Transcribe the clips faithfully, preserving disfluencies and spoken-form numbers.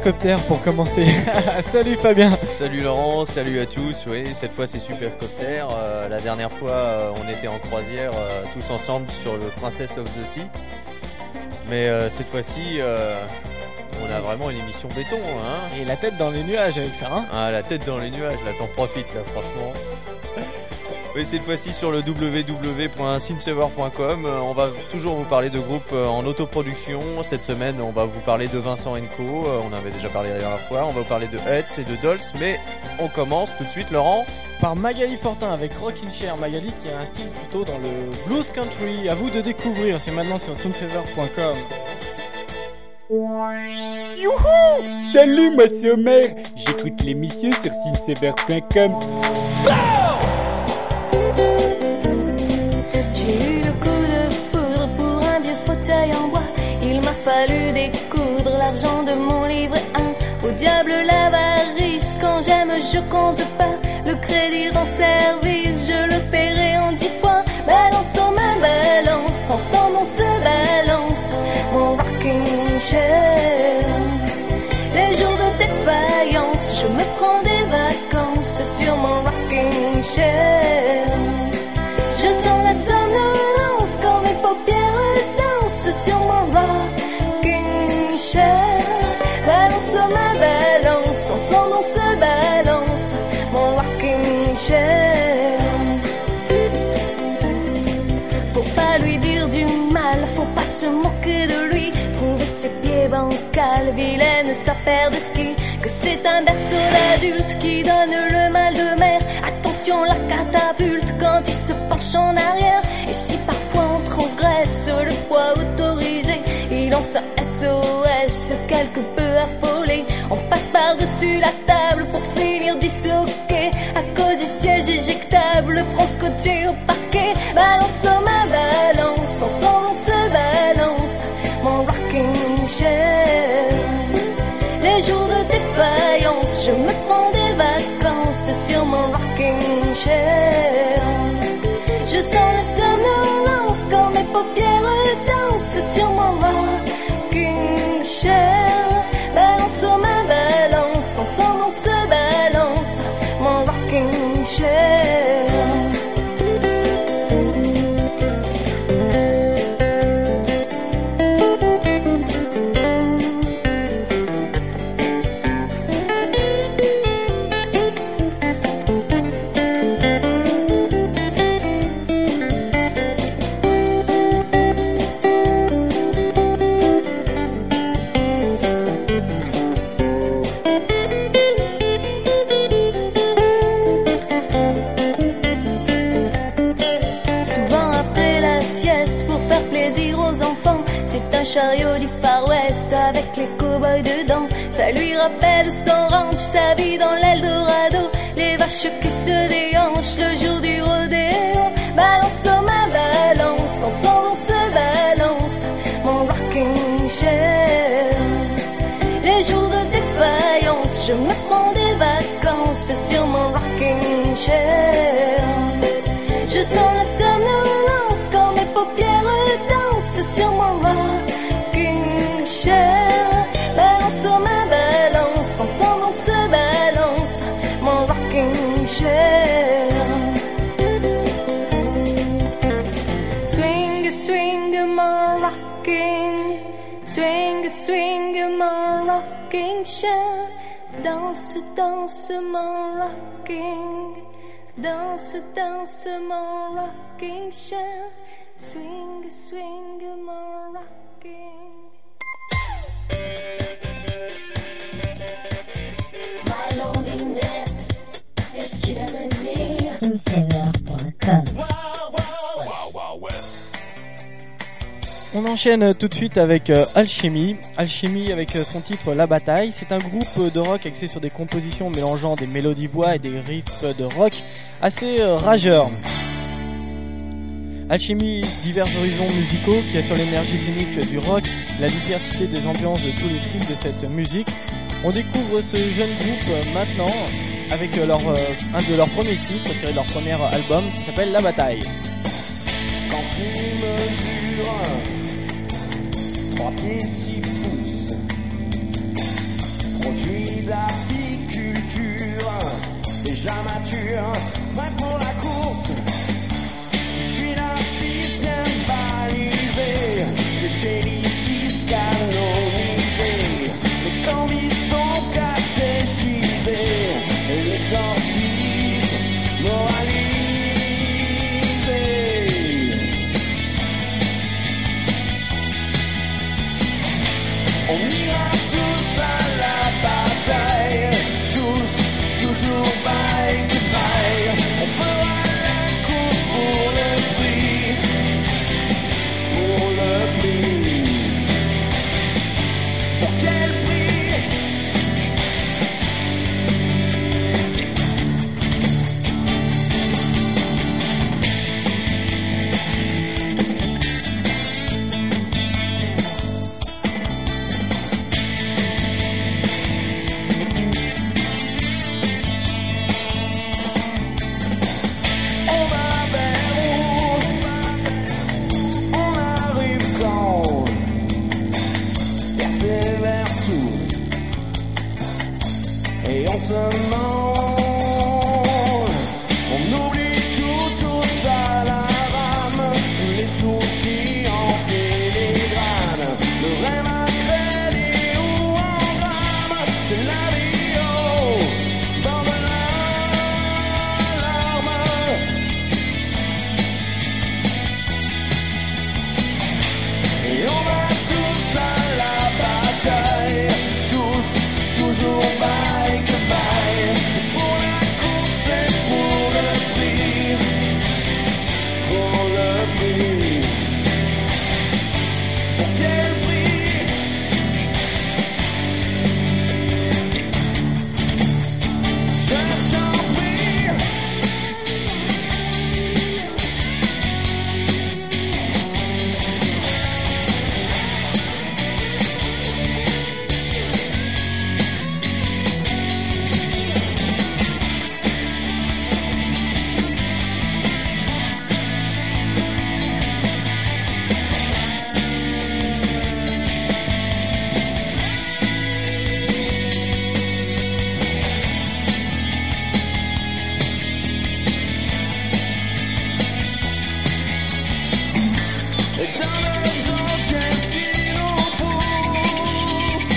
Supercopter pour commencer. Salut Fabien. Salut Laurent, salut à tous. Oui, cette fois c'est Supercopter. Euh, la dernière fois euh, on était en croisière euh, tous ensemble sur le Princess of the Sea. Mais euh, cette fois-ci euh, on a vraiment une émission béton. Hein. Et la tête dans les nuages avec ça. Hein ah, la tête dans les nuages, là t'en profites là franchement. Oui, cette fois-ci sur le w w w point synthsaver point com. Euh, on va toujours vous parler de groupes euh, en autoproduction. Cette semaine, on va vous parler de Vincent and Co. Euh, on avait déjà parlé la dernière fois. On va vous parler de Huts et de Dolls. Mais on commence tout de suite, Laurent. Par Magali Fortin avec Rockin' Chair. Magali qui a un style plutôt dans le blues country. À vous de découvrir. C'est maintenant sur synthsaver point com. Youhou! Salut, moi c'est Homer. J'écoute l'émission sur synthsaver point com. J'ai eu le coup de foudre pour un vieux fauteuil en bois. Il m'a fallu découdre l'argent de mon livret un. Au diable l'avarice, quand j'aime je compte pas. Le crédit rend service, je le paierai en dix fois. Balançons ma balance, ensemble on se balance. Mon rocking chair. Les jours de défaillance, je me prends des vacances sur mon rocking chair. Je sens la somnolence quand mes paupières dansent sur mon rocking chair. Balance ma balance, ensemble on se balance, mon rocking chair. Faut pas lui dire du mal, faut pas se moquer de lui. Trouver ses pieds bancals, vilaine sa paire de ski. Que c'est un berceau d'adulte qui donne le mal de mer. Attention la catapulte quand il se penche en arrière. Et si parfois on transgresse le poids autorisé, il lance un S O S quelque peu affolé. On passe par-dessus la table pour finir disloqué à cause du siège éjectable, France côtier au parquet. Balançons ma balance, ensemble on se balance, mon rocking chair. Les jours de défaillance, je me prends des vacances sur mon rocking chair. Je sens la somnolence quand mes paupières dansent sur mon rocking chair. Balançons ma balance, ensemble on se balance, mon rocking chair. Un chariot du Far West avec les cow-boys dedans. Ça lui rappelle son ranch, sa vie dans l'Eldorado. Les vaches qui se déhanchent le jour du rodéo. Balançons ma balance, ensemble on se balance, mon rocking chair. Les jours de défaillance, je me prends des vacances sur mon rocking chair. Je sens la somnolence quand mes paupières dansent sur mon rocking chair. Balançons ma balance, ensemble on se balance, mon rocking chair. Swing, swing, mon rocking. Swing, swing, mon rocking chair. Danse, danse, mon rocking. Danse, danse, mon rocking chair. Swing, swing, mon rocking. My loneliness is killing me. synthsaver point com. On enchaîne tout de suite avec euh, Alchemy. Alchemy avec euh, son titre La Bataille. C'est un groupe de rock axé sur des compositions mélangeant des mélodies voix et des riffs de rock assez euh, rageurs. Alchemy, divers horizons musicaux qui assurent l'énergie scénique du rock, la diversité des ambiances de tous les styles de cette musique. On découvre ce jeune groupe euh, maintenant avec euh, leur, euh, un de leurs premiers titres tiré de leur premier album qui s'appelle La Bataille. Quand tu mesures trois pieds six pouces, produit d'apiculture, déjà mature, prêt pour la course. Je suis la piste bien balisée, les délicistes canonisés, les cambistons catéchisés, et l'exorciste moralisé. On ira tous à la bataille, tous, toujours bye que bye. On fera la course pour le prix, pour le prix. Pour quel prix? On va vers où? On arrive quand? Persévère tout. Et on se mange. On oublie tout, tout à la rame. Tous les soucis en filigrane. Le rêve à crédit ou en drame. C'est la vie au bord de l'alarme. Et on va tous à la bataille, tous, toujours bye que bye. C'est pour la course et pour le prix, pour le prix. Pour quel prix? Je t'en prie. Et dans le temps, qu'est-ce qui nous pousse?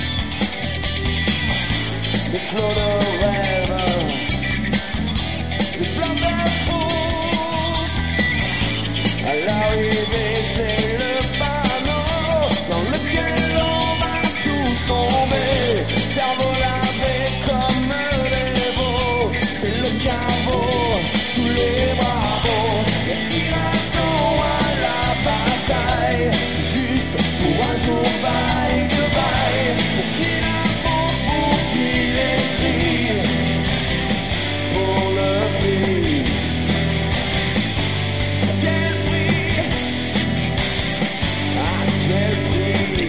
Des flots de rêve, des plans de frousse. À l'arrivée, c'est le panneau dans lequel on va tous tomber. Cerveau lavé comme des veaux, c'est le caveau sous les bravos. Et ira-t-on à la bataille, juste pour un jour bye que bye. Pour qui la pense, pour qui l'écrit, pour le prix. À quel prix? À quel prix?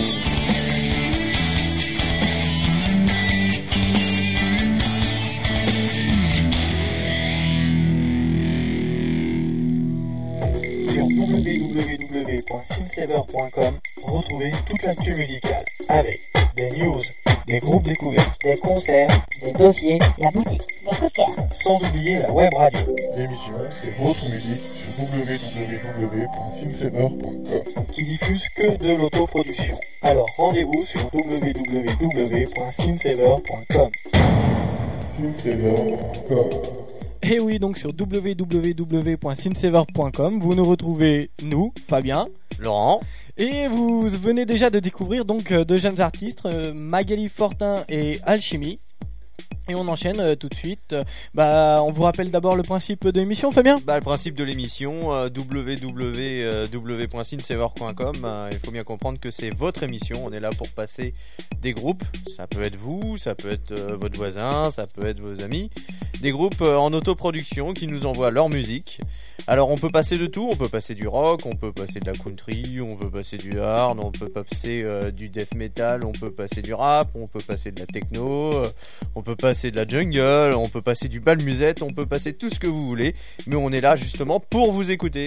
Sur w w w point synthsaver point com, retrouvez toute l'actu musicale avec des news, des groupes découvertes, Des concerts, des dossiers, la boutique, des coups de cœur. sans oublier la web radio. L'émission, c'est votre musique sur w w w point synthsaver point com. Qui diffuse que de l'autoproduction. Alors rendez-vous sur w w w point synthsaver point com. synthsaver point com. Et oui, donc sur w w w point synthsaver point com, vous nous retrouvez, nous, Fabien, Laurent. et vous venez déjà de découvrir donc euh, deux jeunes artistes, euh, Magali Fortin et Alchimie. Et on enchaîne euh, tout de suite. Euh, bah, on vous rappelle d'abord le principe de l'émission, Fabien. Bah, le principe de l'émission, euh, w w w point synthsaver point com, euh, il faut bien comprendre que c'est votre émission. On est là pour passer des groupes. Ça peut être vous, ça peut être euh, votre voisin, ça peut être vos amis. Des groupes euh, en autoproduction qui nous envoient leur musique. Alors on peut passer de tout, on peut passer du rock, on peut passer de la country, on peut passer du hard, on peut passer euh, du death metal, on peut passer du rap, on peut passer de la techno, euh, on peut passer de la jungle, on peut passer du bal musette, on peut passer tout ce que vous voulez, mais on est là justement pour vous écouter.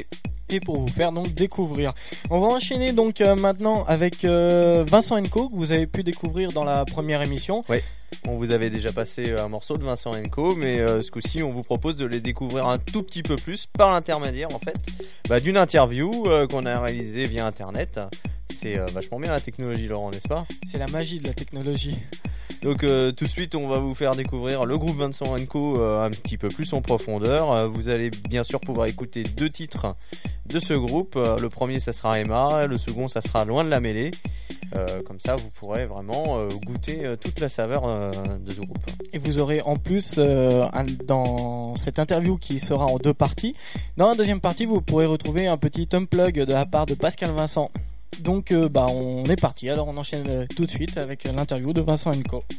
et pour vous faire donc découvrir. On va enchaîner donc euh, maintenant avec euh, Vincent and Co que vous avez pu découvrir dans la première émission. Ouais. On vous avait déjà passé un morceau de Vincent and Co, mais euh, ce coup-ci on vous propose de les découvrir un tout petit peu plus par l'intermédiaire en fait bah, d'une interview euh, qu'on a réalisée via internet. C'est euh, vachement bien la technologie, Laurent, n'est-ce pas ? C'est la magie de la technologie. Donc euh, tout de suite on va vous faire découvrir le groupe Vincent and Co euh, un petit peu plus en profondeur. Euh, vous allez bien sûr pouvoir écouter deux titres de ce groupe. Euh, le premier ça sera Emma, le second ça sera Loin de la mêlée. Euh, comme ça vous pourrez vraiment euh, goûter euh, toute la saveur euh, de ce groupe. Et vous aurez en plus euh, un, dans cette interview qui sera en deux parties, dans la deuxième partie vous pourrez retrouver un petit unplug de la part de Pascal Vincent. Donc euh, bah on est parti, alors on enchaîne euh, tout de suite avec euh, l'interview de Vincent and Co.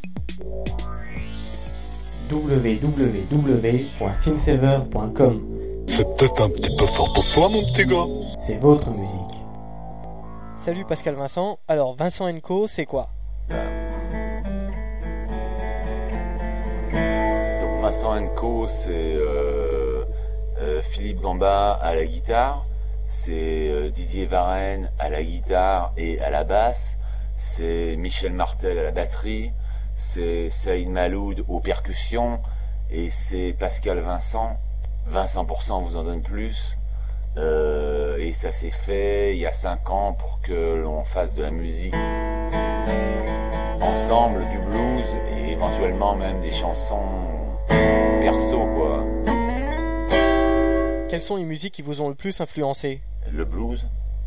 w w w point synthsaver point com. C'est peut-être un petit peu fort pour toi, mon petit gars. C'est votre musique. Salut Pascal Vincent, alors Vincent and Co c'est quoi ? Donc Vincent and Co c'est euh, euh, Philippe Gamba à la guitare, c'est euh, Didier Varenne à la guitare et à la basse, c'est Michel Martel à la batterie, c'est Saïd Maloud aux percussions et c'est Pascal Vincent. Vincent pour cent vous en donne plus. Euh, et ça s'est fait il y a cinq ans pour que l'on fasse de la musique ensemble, du blues et éventuellement même des chansons perso quoi. Quelles sont les musiques qui vous ont le plus influencé ? Le blues,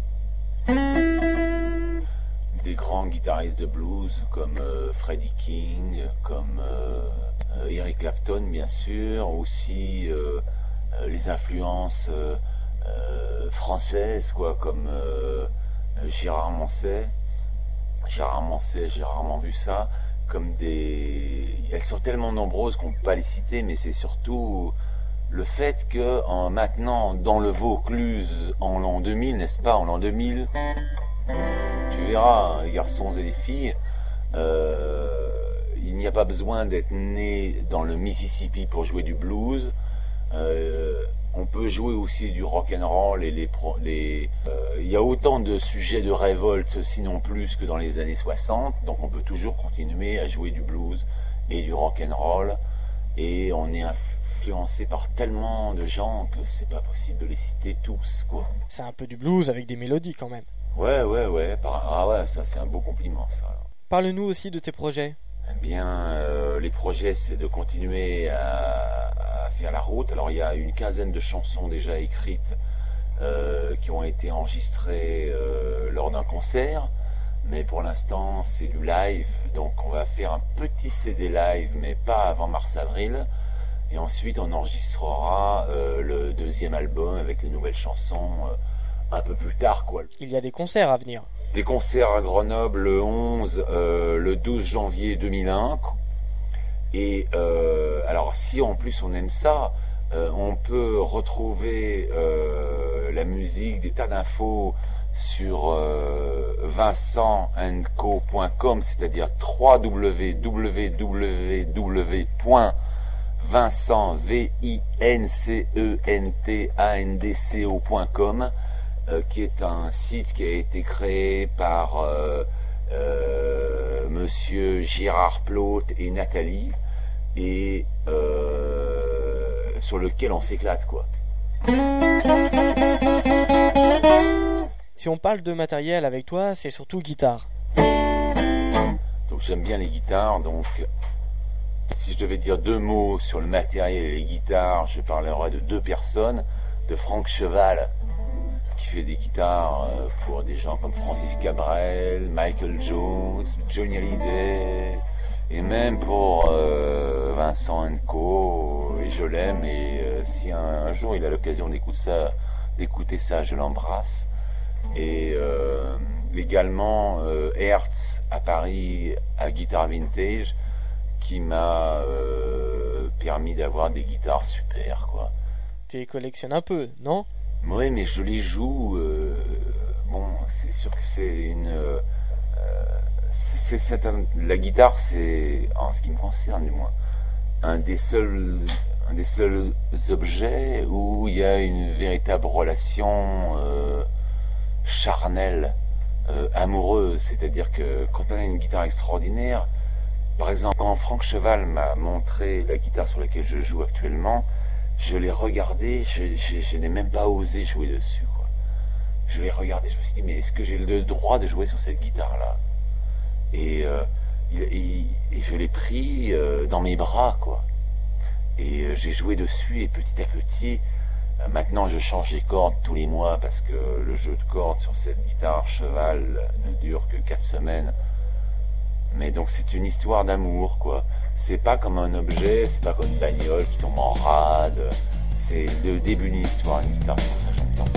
des grands guitaristes de blues comme euh, Freddie King, comme euh, euh, Eric Clapton bien sûr, aussi euh, euh, les influences euh, Euh, françaises quoi, comme euh, Gérard Manset. Gérard Manset, j'ai rarement vu ça. Comme des, elles sont tellement nombreuses qu'on ne peut pas les citer, mais c'est surtout le fait que en maintenant dans le Vaucluse en l'an deux mille, n'est-ce pas, en l'an deux mille, tu verras les garçons et les filles, euh, il n'y a pas besoin d'être né dans le Mississippi pour jouer du blues. Euh, On peut jouer aussi du rock and roll et les, pro, les euh, il y a autant de sujets de révolte, sinon plus, que dans les années soixante. Donc on peut toujours continuer à jouer du blues et du rock and roll. Et on est influencé par tellement de gens que c'est pas possible de les citer tous, quoi. C'est un peu du blues avec des mélodies quand même. Ouais, ouais, ouais. Par, ah ouais, ça c'est un beau compliment, ça. Parle-nous aussi de tes projets. Eh bien, euh, les projets, c'est de continuer à, à faire la route. Alors, il y a une quinzaine de chansons déjà écrites euh, qui ont été enregistrées euh, lors d'un concert. Mais pour l'instant, c'est du live. Donc, on va faire un petit C D live, mais pas avant mars-avril. Et ensuite, on enregistrera euh, le deuxième album avec les nouvelles chansons euh, un peu plus tard, quoi. Il y a des concerts à venir. Des concerts à Grenoble le onze, euh, le douze janvier deux mille un. Et euh, alors si en plus on aime ça, euh, on peut retrouver euh, la musique, des tas d'infos sur euh, vincent and co point com, c'est-à-dire w w w point vincent point com. Euh, qui est un site qui a été créé par euh, euh, monsieur Gérard Plot et Nathalie et euh, sur lequel on s'éclate quoi. Si on parle de matériel avec toi, c'est surtout guitare. Donc j'aime bien les guitares, donc si je devais dire deux mots sur le matériel et les guitares, je parlerais de deux personnes, de Franck Cheval, qui fait des guitares pour des gens comme Francis Cabrel, Michael Jones, Johnny Hallyday, et même pour euh, Vincent and Co. Et je l'aime, et euh, si un, un jour il a l'occasion d'écouter ça, d'écouter ça, je l'embrasse. Et euh, également euh, Hertz à Paris à Guitar Vintage, qui m'a euh, permis d'avoir des guitares super, quoi. Tu les collectionnes un peu, non ? Oui, mais je les joue. Euh, bon, c'est sûr que c'est une. Euh, c'est, c'est un, la guitare, c'est, en ce qui me concerne du moins, un des seuls, un des seuls objets où il y a une véritable relation euh, charnelle, euh, amoureuse. C'est-à-dire que quand on a une guitare extraordinaire, par exemple, quand Franck Cheval m'a montré la guitare sur laquelle je joue actuellement, je l'ai regardée, je, je, je n'ai même pas osé jouer dessus, quoi. Je l'ai regardée, je me suis dit, mais est-ce que j'ai le droit de jouer sur cette guitare-là? Et, euh, il, il, et je l'ai pris euh, dans mes bras, quoi. Et euh, j'ai joué dessus, et petit à petit, euh, maintenant je change les cordes tous les mois, parce que le jeu de cordes sur cette guitare Cheval ne dure que quatre semaines. Mais donc c'est une histoire d'amour, quoi. C'est pas comme un objet, c'est pas comme une bagnole qui tombe en rade. C'est le début d'une histoire, une guitare, c'est pour ça que j'aime bien.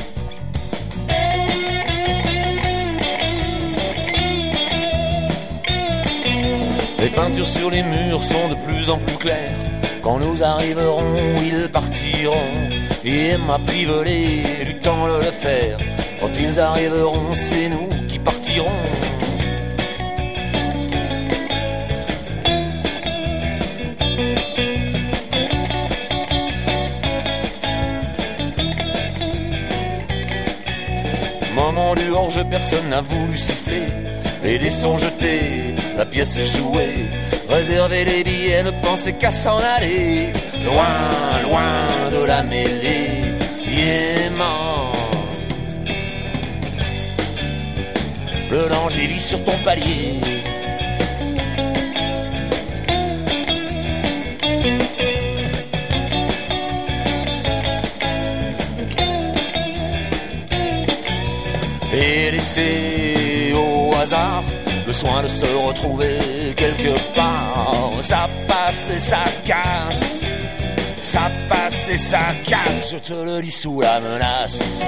Les peintures sur les murs sont de plus en plus claires. Quand nous arriverons, ils partiront. Et m'a privolé du temps de le faire. Quand ils arriveront, c'est nous qui partirons. Moment du hors-jeu, personne n'a voulu siffler. Les dés sont jetés, la pièce est jouée. Réserver les billets, ne pensez qu'à s'en aller. Loin, loin de la mêlée, yéman. Le danger vit sur ton palier. Et laisser au hasard le soin de se retrouver quelque part. Ça passe et ça casse, ça passe et ça casse, je te le dis sous la menace.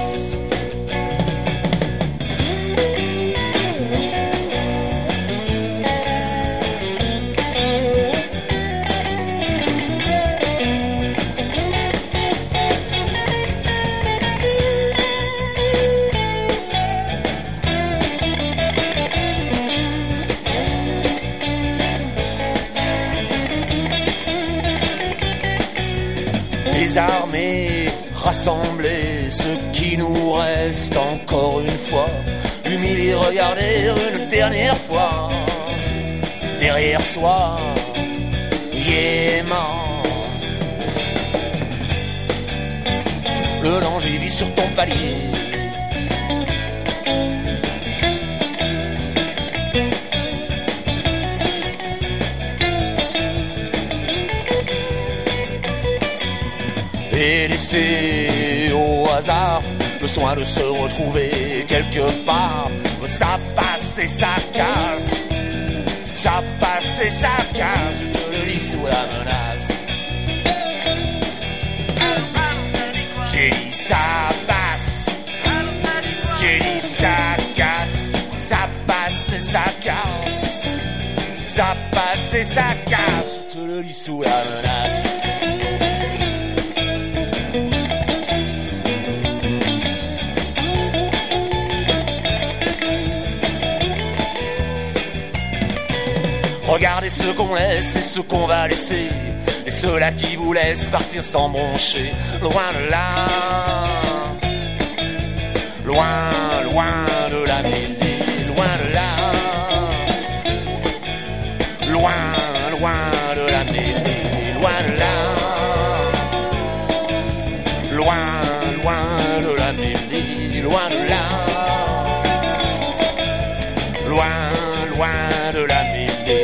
Armés, rassemblés, ce qui nous reste encore une fois, humiliés, regarder une dernière fois, derrière soi, yéman. Le danger vit sur ton palier. Et laisser au hasard le soin de se retrouver quelque part. Ça passe et ça casse, ça passe et ça casse, je te le dis sous la menace. J'ai dit ça passe, j'ai dit ça casse, ça passe et ça casse, ça passe et ça casse, je te le dis sous la menace. Regardez ce qu'on laisse et ce qu'on va laisser, et ceux-là qui vous laissent partir sans broncher. Loin de là, loin, loin de la mêlée, loin de là, loin, loin de la mêlée, loin de là, loin, loin de la mêlée, loin de là, loin, loin de la mêlée.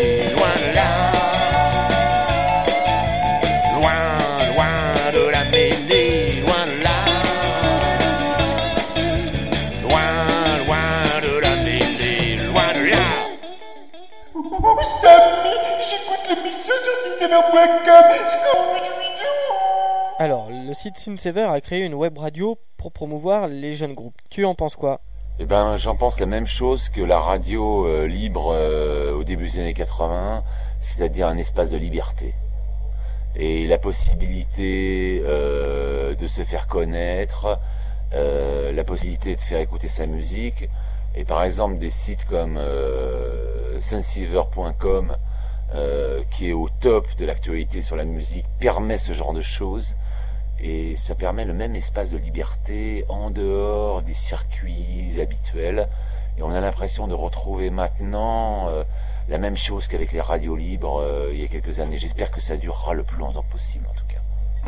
Alors, le site Synthsaver a créé une web radio pour promouvoir les jeunes groupes. Tu en penses quoi? Eh ben, j'en pense la même chose que la radio euh, libre euh, au début des années quatre-vingts, c'est-à-dire un espace de liberté. Et la possibilité euh, de se faire connaître, euh, la possibilité de faire écouter sa musique. Et par exemple, des sites comme euh, sunseaver point com euh, qui est au top de l'actualité sur la musique, permet ce genre de choses. Et ça permet le même espace de liberté en dehors des circuits habituels. Et on a l'impression de retrouver maintenant euh, la même chose qu'avec les radios libres euh, il y a quelques années. J'espère que ça durera le plus longtemps possible en tout cas.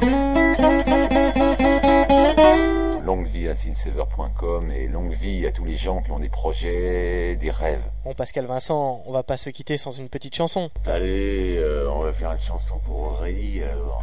Longue vie à synthsaver point com et longue vie à tous les gens qui ont des projets, des rêves. Bon Pascal Vincent, on va pas se quitter sans une petite chanson. Allez, euh, on va faire une chanson pour Aurélie alors.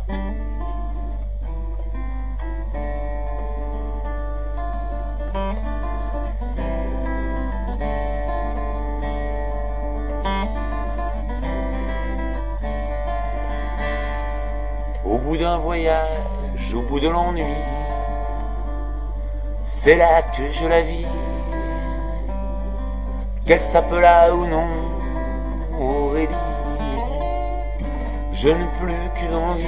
Au bout d'un voyage, au bout de l'ennui, c'est là que je la vis. Qu'elle s'appela ou non Aurélie, je n'ai plus qu'une envie.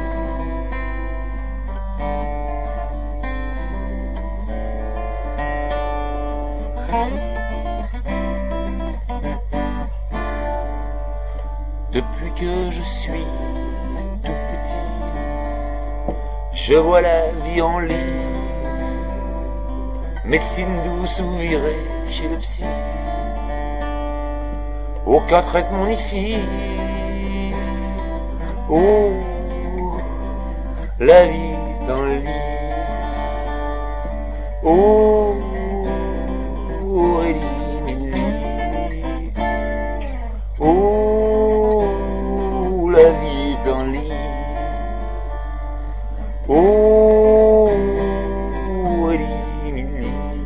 Depuis que je suis tout petit, je vois la vie en lit, médecine douce ou virée chez le psy. Aucun traitement n'y fit. Oh, la vie dans le lit. Oh, Aurélie, Mélie. Oh, la vie dans le lit. Oh, Aurélie, Mélie.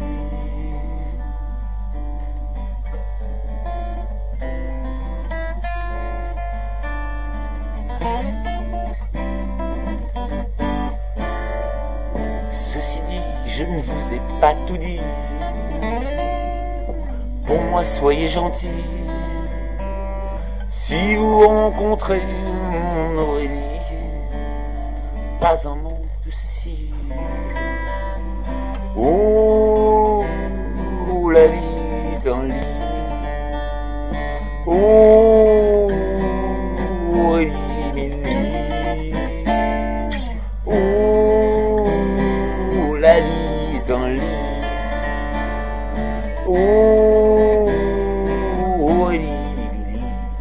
Ceci dit, je ne vous ai pas tout dit. Pour moi, soyez gentils. Si vous rencontrez mon Aurélie, pas un mot de ceci. Oh, la vie dans le lit. Oh, Aurélie, Mélie. Oh, la vie dans le lit. Oh, Aurélie, Mélie.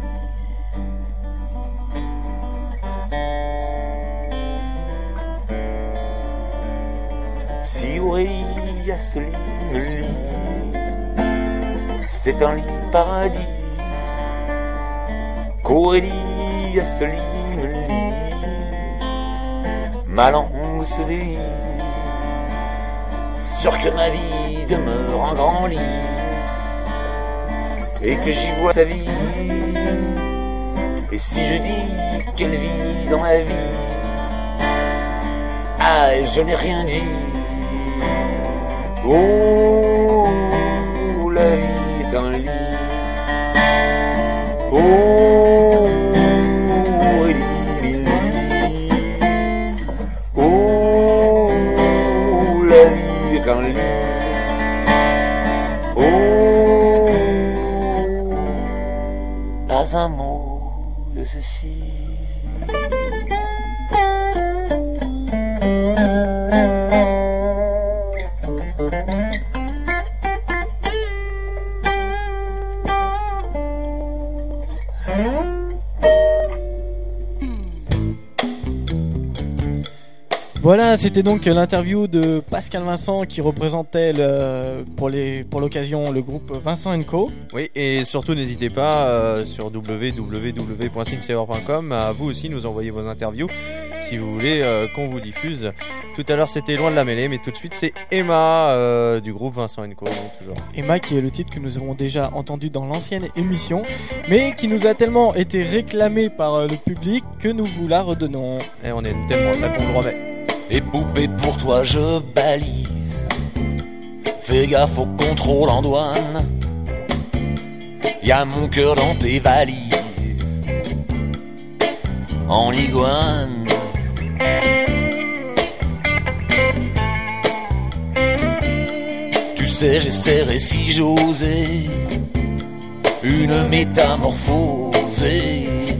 Si Aurélie a ce lit me lit, c'est un lit paradis. Qu'Aurélie a ce lit me lit, ma langue se délie. Sûr que ma vie demeure en grand lit et que j'y vois sa vie. Et si je dis qu'elle vit dans ma vie, ah, je n'ai rien dit. Oh, la vie dans le lit. Oh, Aurélie, Mélie. Oh, la vie dans le lit. Oh, pas un mot de ceci. Voilà, c'était donc l'interview de Pascal Vincent qui représentait le, pour, les, pour l'occasion le groupe Vincent and Co. Oui, et surtout n'hésitez pas euh, sur w w w point synthsaver point com à vous aussi nous envoyer vos interviews si vous voulez euh, qu'on vous diffuse. Tout à l'heure c'était Loin de la mêlée, mais tout de suite c'est Emma euh, du groupe Vincent and Co. Toujours. Emma qui est le titre que nous avons déjà entendu dans l'ancienne émission, mais qui nous a tellement été réclamé par le public que nous vous la redonnons. Et on aime tellement ça qu'on le remet. Et poupée pour toi je balise. Fais gaffe au contrôle en douane. Y'a mon cœur dans tes valises en iguane. Tu sais j'essaierai si j'osais une métamorphose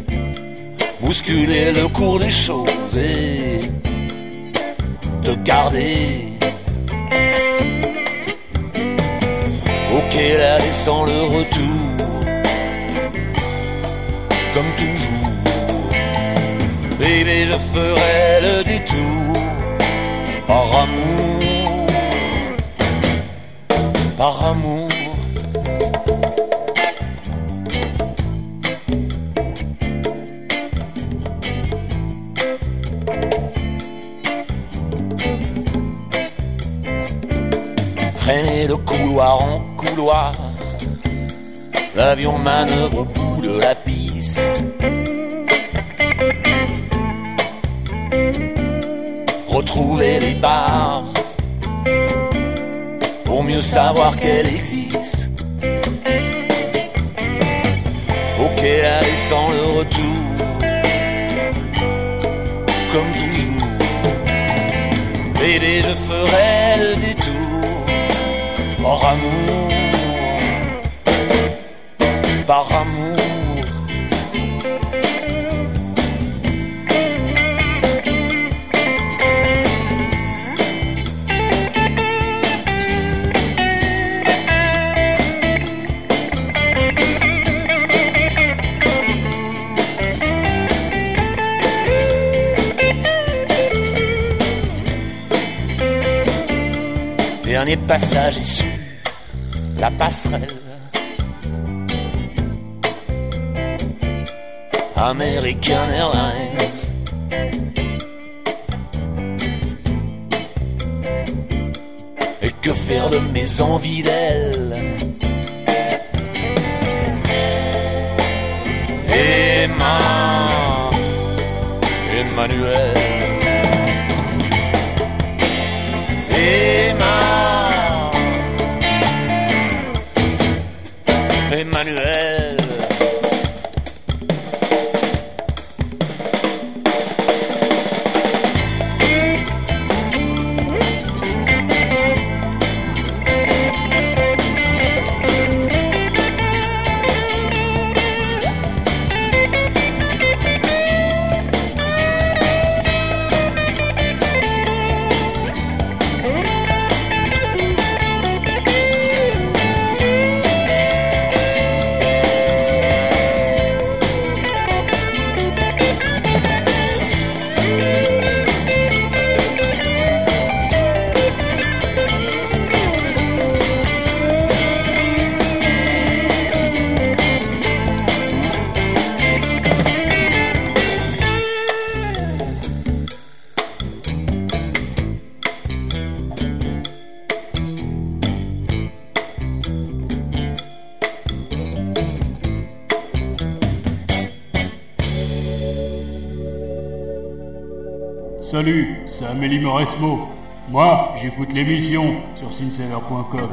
bousculer le cours des choses et te garder. Ok, là descend le retour, comme toujours. Bébé, je ferai le détour, par amour, par amour. Traîner de couloir en couloir, l'avion manœuvre au bout de la piste. Retrouver les bars pour mieux savoir qu'elle existe. Ok, allez sans le retour, comme toujours. Bébé, je ferai le détour, par amour, par amour. Dernier passage est sur la passerelle. American Airlines. Et que faire de mes envies d'elle? Emma, Emmanuel. Emma, Emmanuel. Salut, c'est Amélie Mauresmo. Moi, j'écoute l'émission sur synthsaver point com.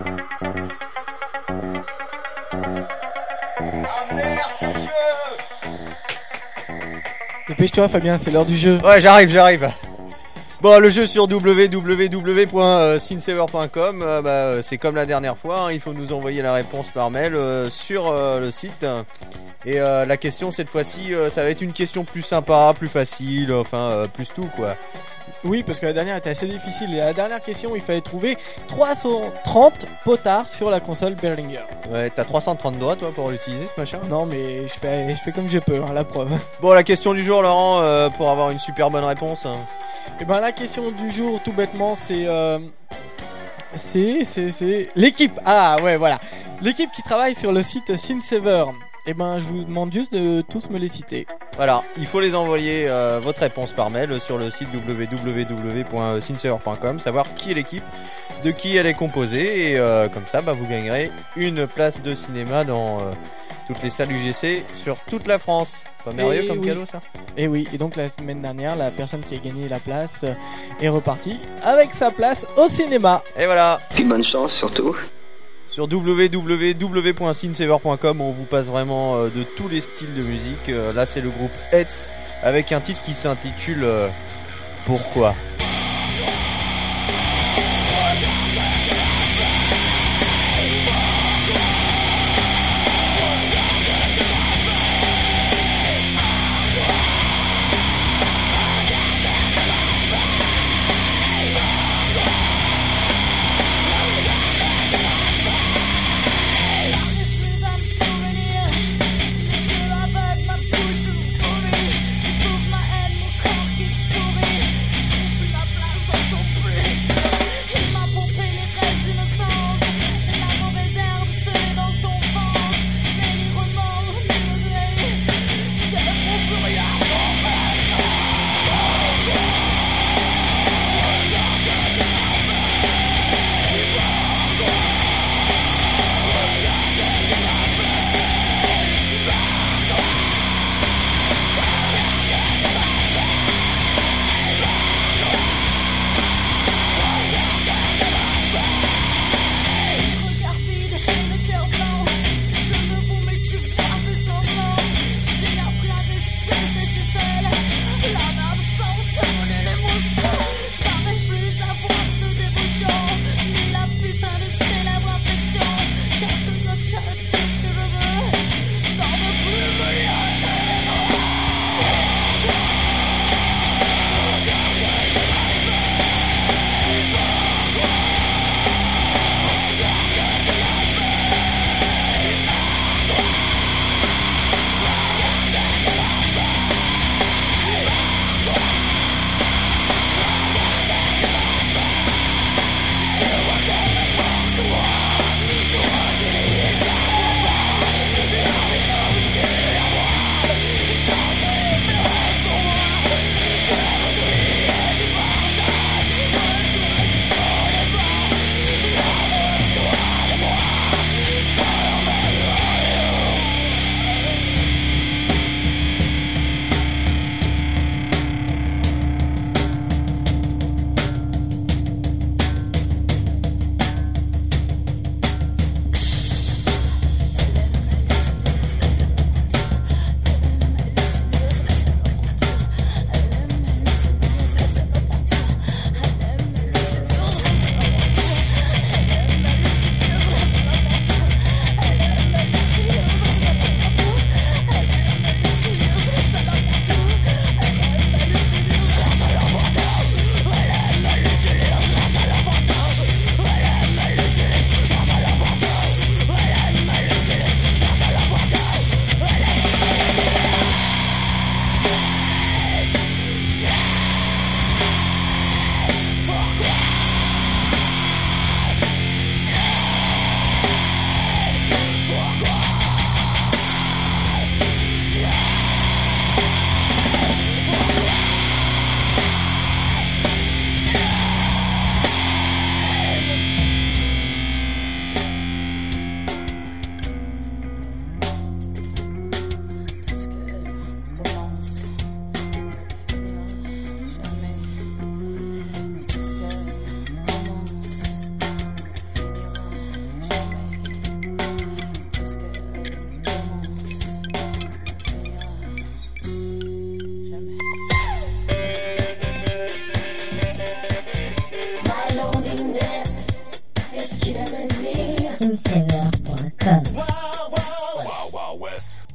Dépêche-toi Fabien, c'est l'heure du jeu. Ouais, j'arrive, j'arrive. Bon, le jeu sur w w w point synthsaver point com, euh, bah, c'est comme la dernière fois, hein, il faut nous envoyer la réponse par mail euh, sur euh, le site. Et euh, la question cette fois-ci, euh, ça va être une question plus sympa, plus facile, enfin euh, plus tout quoi. Oui, parce que la dernière était assez difficile. Et la dernière question, il fallait trouver trois cent trente potards sur la console Behringer. Ouais, t'as trois cent trente doigts toi pour l'utiliser ce machin? Non, mais je fais, je fais comme je peux, hein, la preuve. Bon, la question du jour, Laurent, euh, pour avoir une super bonne réponse. Et ben la question du jour, tout bêtement, c'est euh, c'est c'est c'est l'équipe. Ah ouais, voilà, l'équipe qui travaille sur le site Synthsaver. Et ben je vous demande juste de tous me les citer. Voilà, il faut les envoyer euh, votre réponse par mail sur le site w w w point synthsaver point com, savoir qui est l'équipe, de qui elle est composée, et euh, comme ça bah, vous gagnerez une place de cinéma dans euh, toutes les salles U G C sur toute la France. Pas merveilleux comme oui. cadeau ça. Et oui, et donc la semaine dernière, la personne qui a gagné la place euh, est repartie avec sa place au cinéma. Et voilà. Puis bonne chance surtout. Sur w w w point synthsaver point com, on vous passe vraiment euh, de tous les styles de musique. Euh, là, c'est le groupe Hetz avec un titre qui s'intitule euh, Pourquoi ?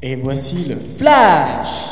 Et voici le Flash.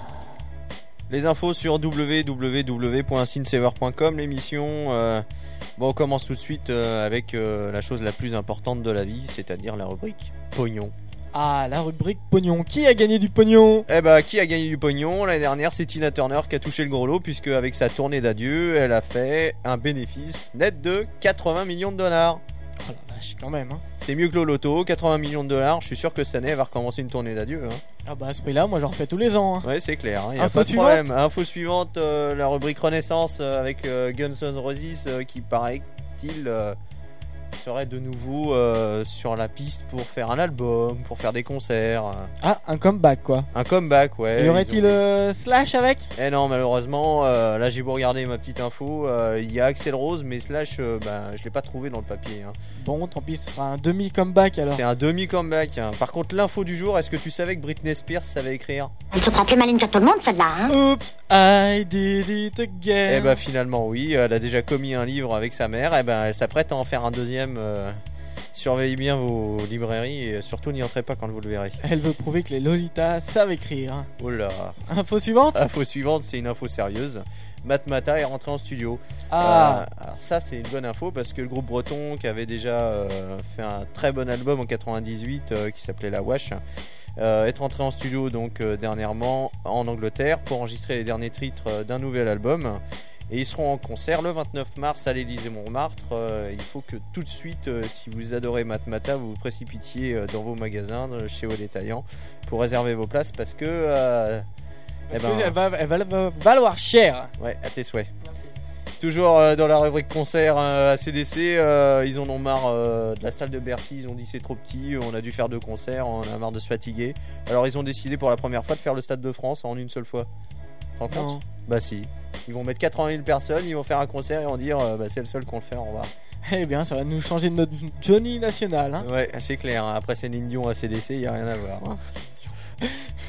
Les infos sur w w w point synthsaver point com, l'émission. Euh, bon, on commence tout de suite euh, avec euh, la chose la plus importante de la vie, c'est-à-dire la rubrique pognon. Ah, la rubrique pognon. Qui a gagné du pognon? Eh bah, qui a gagné du pognon? L'année dernière, c'est Tina Turner qui a touché le gros lot, puisque avec sa tournée d'adieu, elle a fait un bénéfice net de quatre-vingts millions de dollars. Oh la vache, quand même, hein. C'est mieux que le loto, quatre-vingts millions de dollars. Je suis sûr que cette année, elle va recommencer une tournée d'adieu. Hein. Ah bah, à ce prix-là, moi j'en refais tous les ans. Hein. Ouais, c'est clair, il hein, n'y a Info pas de suivante. problème. Info suivante, euh, la rubrique Renaissance euh, avec euh, Guns N' Roses euh, qui paraît-il euh, serait de nouveau euh, sur la piste pour faire un album, pour faire des concerts. Ah, un comeback quoi. Un comeback, ouais. Y aurait-il ont... euh, Slash avec? Eh non, malheureusement, euh, là j'ai beau regarder ma petite info, il euh, y a Axl Rose, mais Slash, euh, bah, je l'ai pas trouvé dans le papier. Hein. Bon, tant pis, ce sera un demi-comeback alors. C'est un demi-comeback. Hein. Par contre, l'info du jour, est-ce que tu savais que Britney Spears savait écrire? Elle se prend plus maline que tout le monde, celle-là, hein. Oops, I did it again. Eh bah finalement oui, elle a déjà commis un livre avec sa mère, et eh ben elle s'apprête à en faire un deuxième. Euh... Surveillez bien vos librairies et surtout n'y entrez pas quand vous le verrez. Elle veut prouver que les Lolitas savent écrire. Oh là. Info suivante. Info suivante, c'est une info sérieuse. Matmata est rentré en studio. Ah. Euh, alors ça c'est une bonne info parce que le groupe breton qui avait déjà euh, fait un très bon album en quatre-vingt-dix-huit euh, qui s'appelait La Wash euh, est rentré en studio donc euh, dernièrement en Angleterre pour enregistrer les derniers titres euh, d'un nouvel album. Et ils seront en concert le vingt-neuf mars à l'Élysée-Montmartre. Euh, il faut que tout de suite, euh, si vous adorez Matmata, vous vous précipitiez euh, dans vos magasins, euh, chez vos détaillants, pour réserver vos places parce que... Euh, parce eh ben, qu'elle va, elle va, va valoir cher. Ouais, à tes souhaits. Merci. Toujours euh, dans la rubrique concert euh, à C D C, euh, ils en ont marre euh, de la salle de Bercy, ils ont dit c'est trop petit, on a dû faire deux concerts, on a marre de se fatiguer. Alors ils ont décidé pour la première fois de faire le Stade de France en une seule fois. Tu te rends compte ? Bah si. Ils vont mettre quatre-vingt mille personnes, ils vont faire un concert et vont dire euh, bah, c'est le seul qu'on le fait, on va. Eh bien, ça va nous changer de notre Johnny national. Hein. Ouais, c'est clair. Hein. Après Céline Dion à C D C, il n'y a rien à voir. Hein.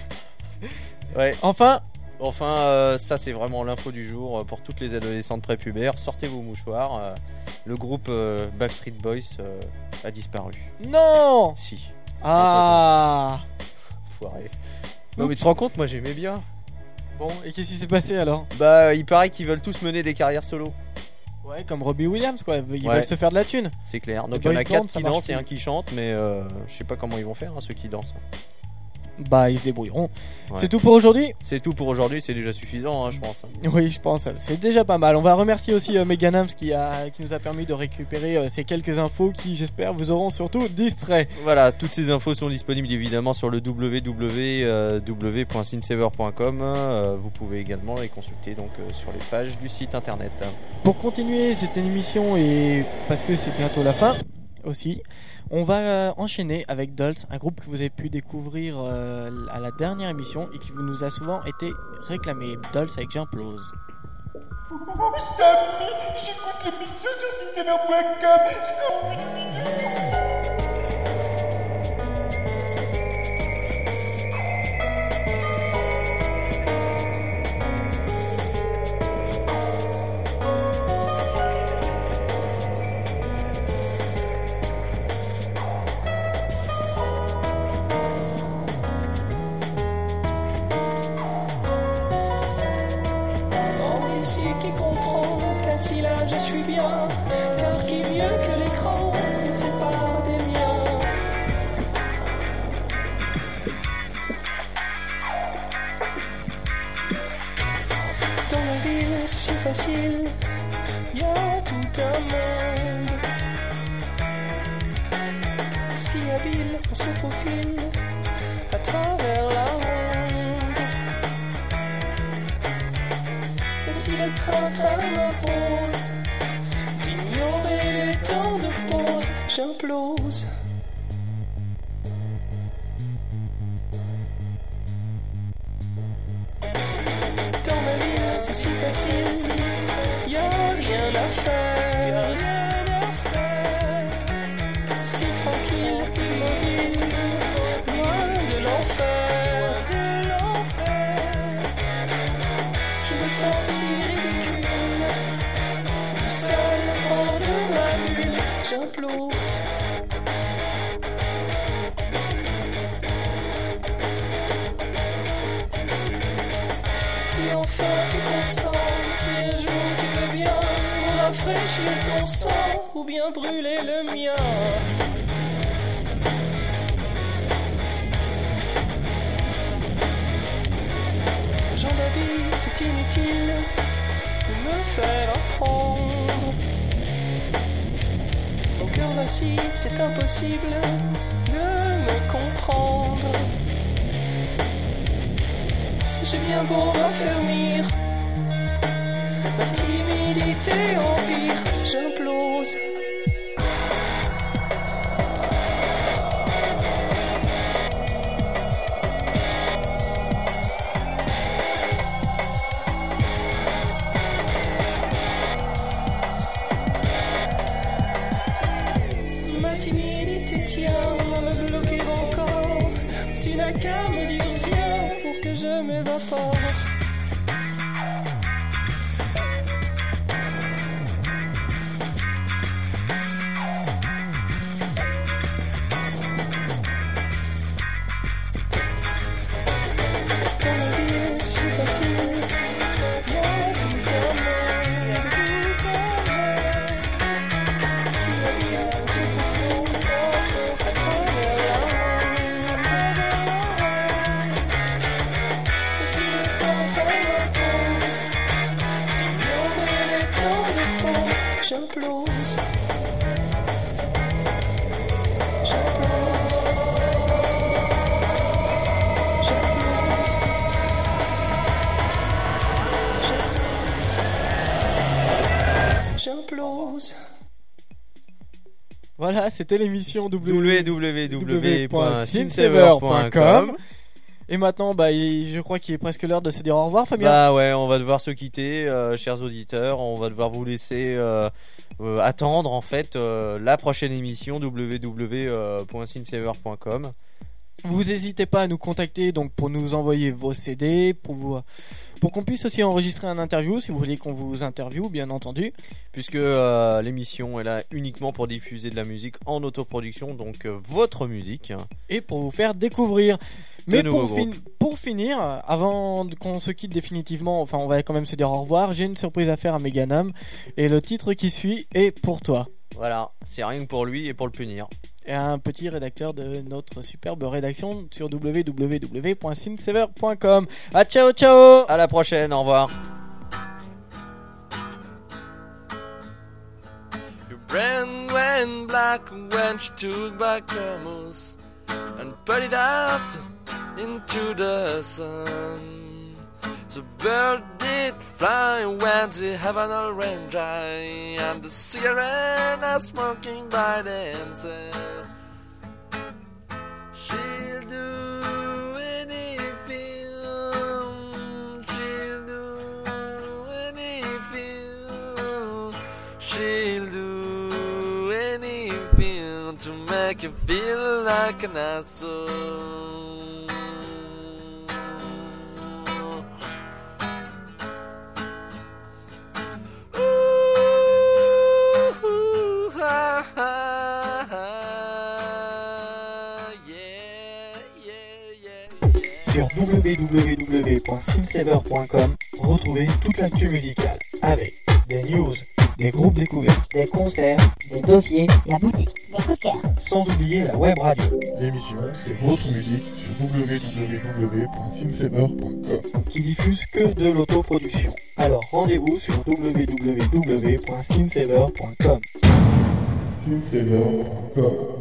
Ouais. Enfin, enfin euh, ça c'est vraiment l'info du jour euh, pour toutes les adolescentes prépubères. Sortez vos mouchoirs. Euh, le groupe euh, Backstreet Boys euh, a disparu. Non. Si. Ah. Foiré. Non mais tu te rends compte, moi j'aimais bien. Bon, et qu'est-ce qui s'est passé alors? Bah, il paraît qu'ils veulent tous mener des carrières solo. Ouais, comme Robbie Williams quoi, ils ouais. veulent se faire de la thune. C'est clair. Donc il y en a quatre qui dansent et un qui chante, mais euh, je sais pas comment ils vont faire hein, ceux qui dansent. Bah, ils se débrouilleront. Ouais. C'est tout pour aujourd'hui? C'est tout pour aujourd'hui, c'est déjà suffisant, hein, je pense. Oui, je pense. C'est déjà pas mal. On va remercier aussi euh, Meganams qui, a, qui nous a permis de récupérer euh, ces quelques infos qui, j'espère, vous auront surtout distrait. Voilà, toutes ces infos sont disponibles évidemment sur le w w w point synthsaver point com. Euh, vous pouvez également les consulter donc euh, sur les pages du site internet. Pour continuer cette émission et parce que c'est bientôt la fin aussi, on va enchaîner avec Dolls, un groupe que vous avez pu découvrir euh, à la dernière émission et qui nous a souvent été réclamé. Dolls avec J'implose. Sammy, j'écoute l'émission sur synthsaver point com. Si là je suis bien, car qui mieux que l'écran c'est pas des miens. Dans la ville c'est si facile, y a tout un monde. Si habile on se faufile à travers la ronde. Et si le train-train m'impose d'ignorer les temps de pause, j'implose. Dans ma ville, c'est si facile, y a rien à faire, rien à faire. Si tranquille, immobile, loin de l'enfer, de l'enfer. Je me sens si ridicule, tout seul hors de ma bulle, j'implose. tu consens, si un jour tu veux bien me rafraîchir ton sang ou bien brûler le mien. Jean-David, c'est inutile de me faire apprendre. Mon cœur vacille, c'est impossible de me comprendre. J'ai bien beau m'affermir, ma timidité empire, j'implose. Ma timidité tient à me bloquer encore. Tu n'as qu'à me dire viens pour que je m'évapore. Dans la vie, si c'est facile, viens tout donner, tout donner. Si la vie se confond, à travers la si le temps très repose, tu m'envoies les temps de pause, j'implose. J'implose. J'implose. J'implose. Voilà, c'était l'émission w w w point synthsaver point com. Et maintenant, bah, il- je crois qu'il est presque l'heure de se dire au revoir, Fabien. Bah ouais, on va devoir se quitter, euh, chers auditeurs. On va devoir vous laisser euh, euh, attendre en fait euh, la prochaine émission w w w point synthsaver point com. Vous n'hésitez pas à nous contacter donc pour nous envoyer vos C D, pour vous, pour qu'on puisse aussi enregistrer un interview si vous voulez qu'on vous interviewe, bien entendu. Puisque euh, l'émission est là uniquement pour diffuser de la musique en autoproduction, donc euh, votre musique. Et pour vous faire découvrir. Mais nouveaux pour, fin- groupes. pour finir, avant qu'on se quitte définitivement, enfin on va quand même se dire au revoir, j'ai une surprise à faire à Meganam. Et le titre qui suit est pour toi. Voilà, c'est rien que pour lui et pour le punir. Et un petit rédacteur de notre superbe rédaction sur w w w point synthsaver point com. Ah, ciao ciao. À la prochaine, au revoir. Your brand went black when she took back her moose and put it out into the sun. The bird did fly when the heaven ran dry, and the cigarette are smoking by themselves. She'll do anything, she'll do anything, she'll do anything to make you feel like an asshole. Sur w w w point synthsaver point com, retrouvez toute l'actu musicale avec des news, des groupes découvertes, Des concerts, des dossiers, la boutique, des coups de cœur. sans oublier la web radio. L'émission, c'est votre musique sur w w w point synthsaver point com. qui diffuse que de l'autoproduction. Alors rendez-vous sur w w w point synthsaver point com. synthsaver point com.